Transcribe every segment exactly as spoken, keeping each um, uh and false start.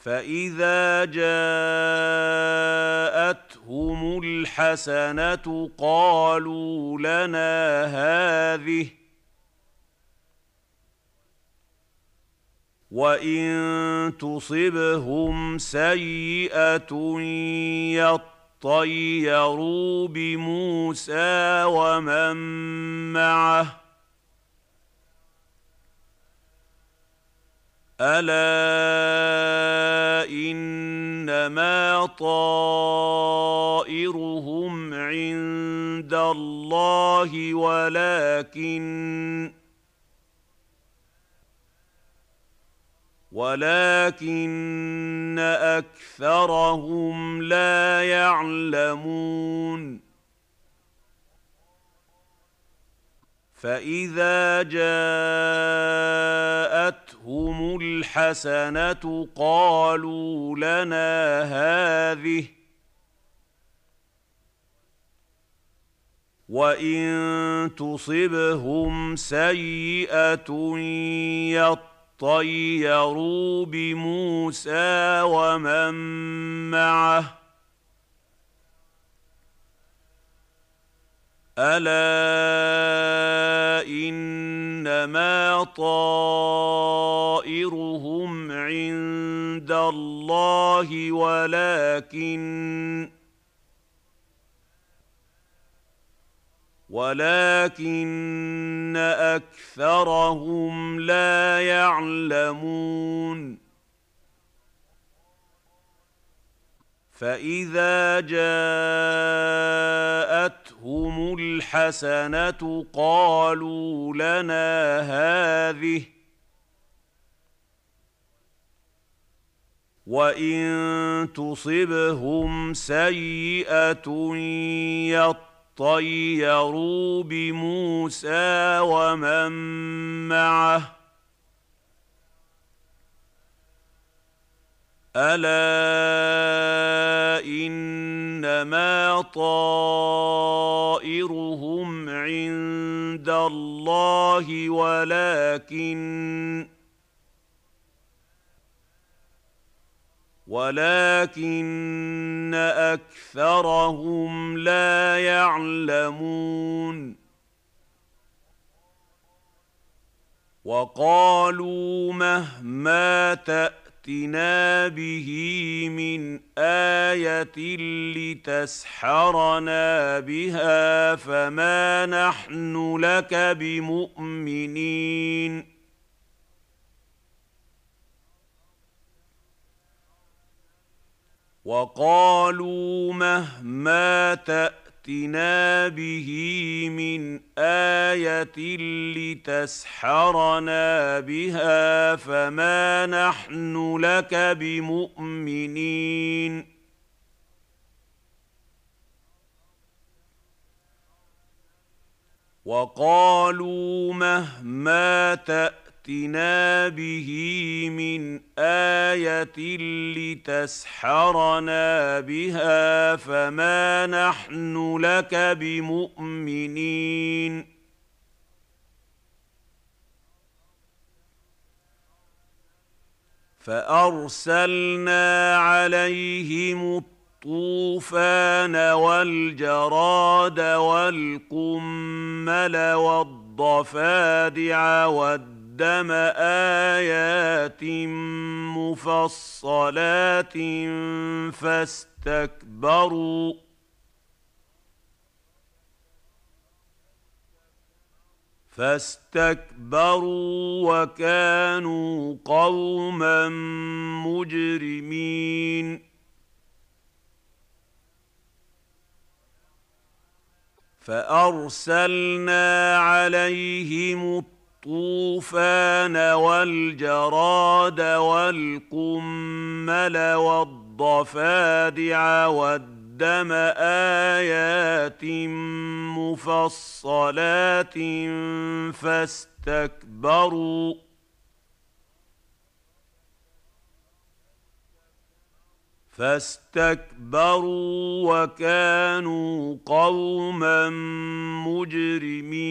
فإذا جاءتهم الحسنة قالوا لنا هذه وإن تصبهم سيئة يطيروا بموسى ومن معه ألا إنما طائرهم عند الله ولكن ولكن أكثرهم لا يعلمون فإذا جاءتهم الحسنة قالوا لنا هذه وإن تصبهم سيئة يطيروا بموسى ومن معه ألا إنما طائرهم عند الله ولكن ولكن أكثرهم لا يعلمون فإذا جاءتهم الحسنة قالوا لنا هذه وإن تصبهم سيئة يطيروا بموسى ومن معه ألا إنما طائرهم عند الله ولكن ولكن أكثرهم لا يعلمون وقالوا مهما تأتنا به من آية لتسحرنا بها فما نحن لك بمؤمنين وقالوا مهما تأتنا به من آية لتسحرنا بها فما نحن لك بمؤمنين وقالوا مهما تأتنا به من آية لتسحرنا بها فما نحن لك بمؤمنين فأرسلنا عليهم الطوفان والجراد والقمل والضفادع والدم قدم آيات مفصلات فاستكبروا فاستكبروا وكانوا قوما مجرمين فأرسلنا عليهم الطوفان والجراد والقمل والضفادع والدم آيات مفصلات فاستكبروا فاستكبروا وكانوا قوما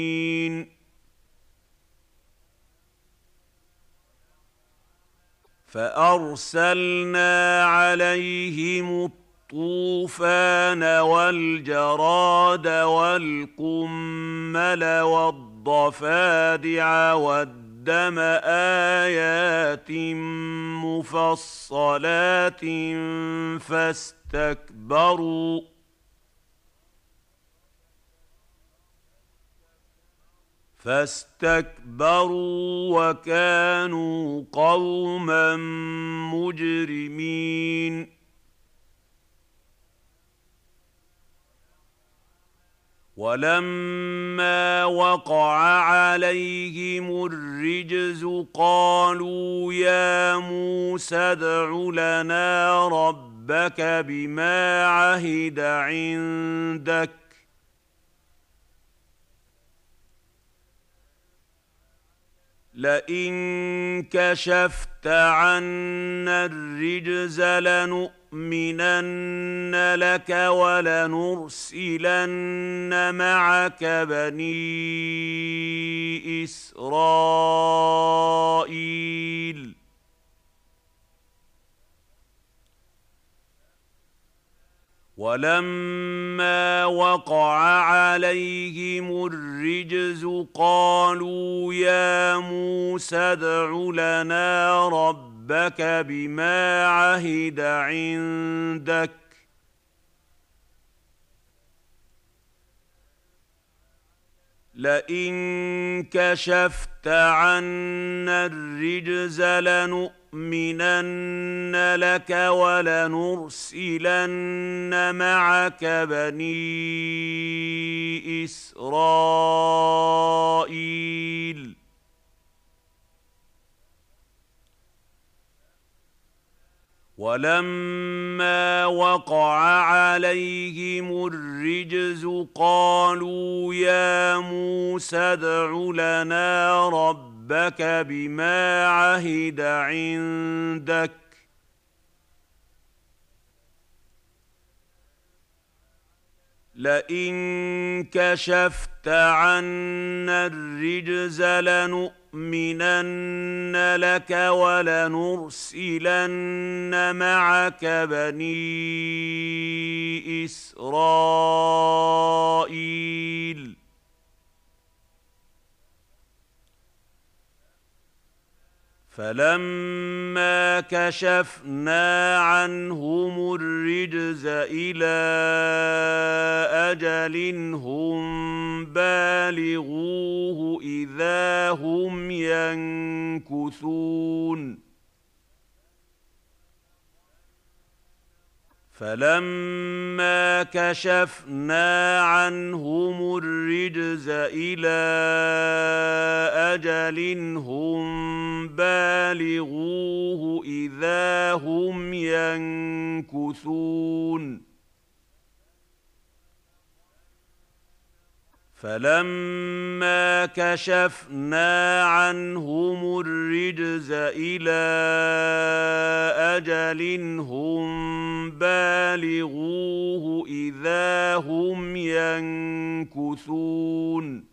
مجرمين فأرسلنا عليهم الطوفان والجراد والقمل والضفادع والدم آيات مفصلات فاستكبروا فاستكبروا وكانوا قوما مجرمين ولما وقع عليهم الرجز قالوا يا موسى ادع لنا ربك بما عهد عندك لئن كشفت عنا الرجز لنؤمنن لك ولنرسلن معك بني إسرائيل ولما وقع عليهم الرجز قالوا يا موسى ادع لنا ربك بما عهد عندك لئن كشفت عنا الرجز لنؤمنن لك ولنرسلن معك بني إسرائيل ولما وقع عليهم الرجز قالوا يا موسى ادع لنا ربك بما عهد عندك لئن كشفت عنا الرجز لنؤمنن لك ولنرسلن معك بني إسرائيل فلما كشفنا عنهم الرجز إلى أجل هم بالغوه إذا هم ينكثون فلما كشفنا عنهم الرجز إلى أجل هم بالغوه إذا هم ينكثون فلما كشفنا عنهم الرجز إلى أجل هم بالغوه إذا هم ينكثون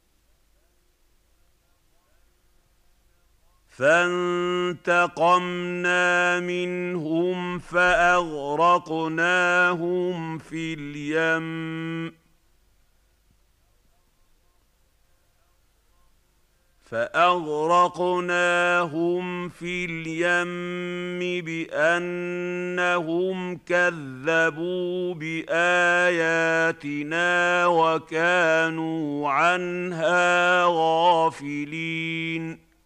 فانتقمنا منهم فأغرقناهم في اليم فأغرقناهم في اليم بأنهم كذبوا بآياتنا وكانوا عنها غافلين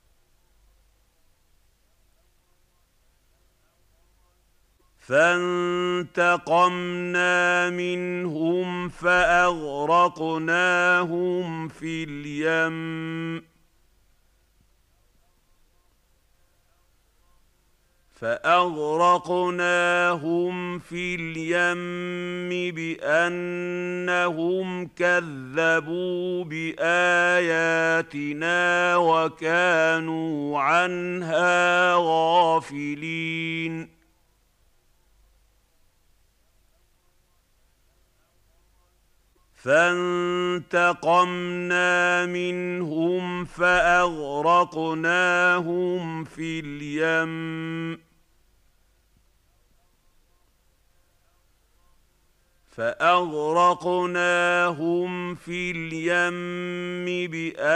فانتقمنا منهم فأغرقناهم في اليم فأغرقناهم في اليم بأنهم كذبوا بآياتنا وكانوا عنها غافلين فانتقمنا منهم فأغرقناهم في اليم فأغرقناهم في اليم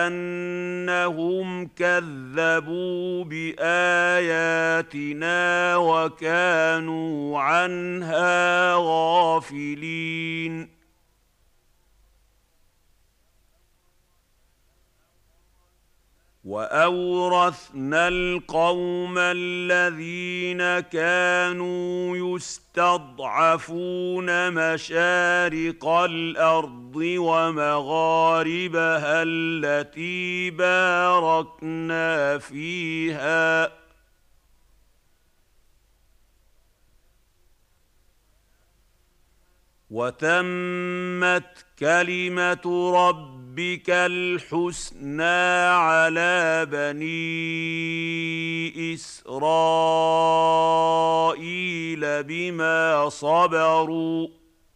بأنهم كذبوا بآياتنا وكانوا عنها غافلين وأورثنا القوم الذين كانوا يستضعفون مشارق الأرض ومغاربها التي باركنا فيها وتمت كلمة ربك الحسنى على بني إسرائيل بما صبروا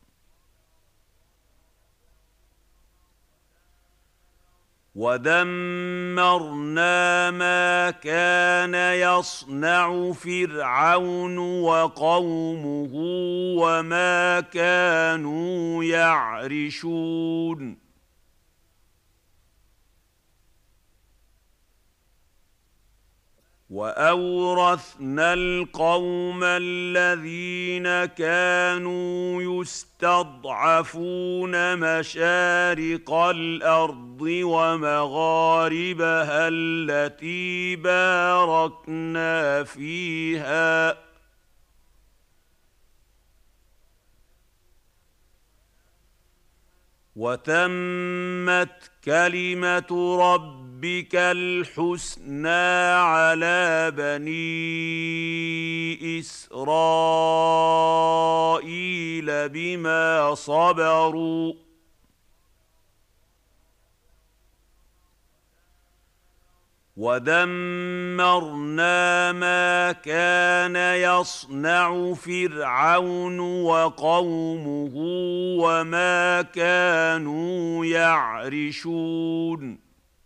ودمرنا ما كان يصنع فرعون وقومه وما كانوا يعرشون وأورثنا القوم الذين كانوا يستضعفون مشارق الأرض ومغاربها التي باركنا فيها وتمت كلمة ربك الحسنى على بني إسرائيل بما صبروا ودمرنا ما كان يصنع فرعون وقومه وما كانوا يعرشون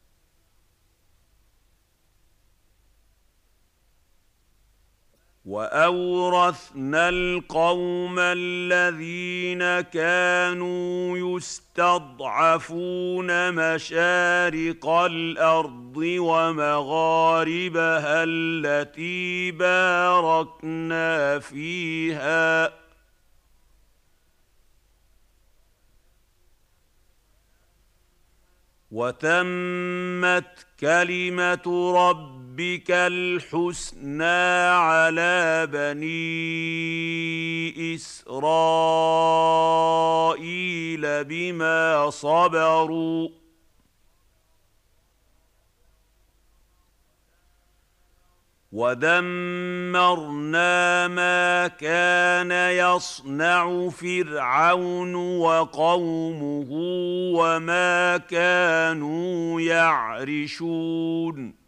وأورثنا القوم الذين كانوا يستضعفون مشارق الأرض ومغاربها التي باركنا فيها وتمت كلمة ربك الحسنى على بني إسرائيل بما صبروا ودمرنا ما كان يصنع فرعون وقومه وما كانوا يعرشون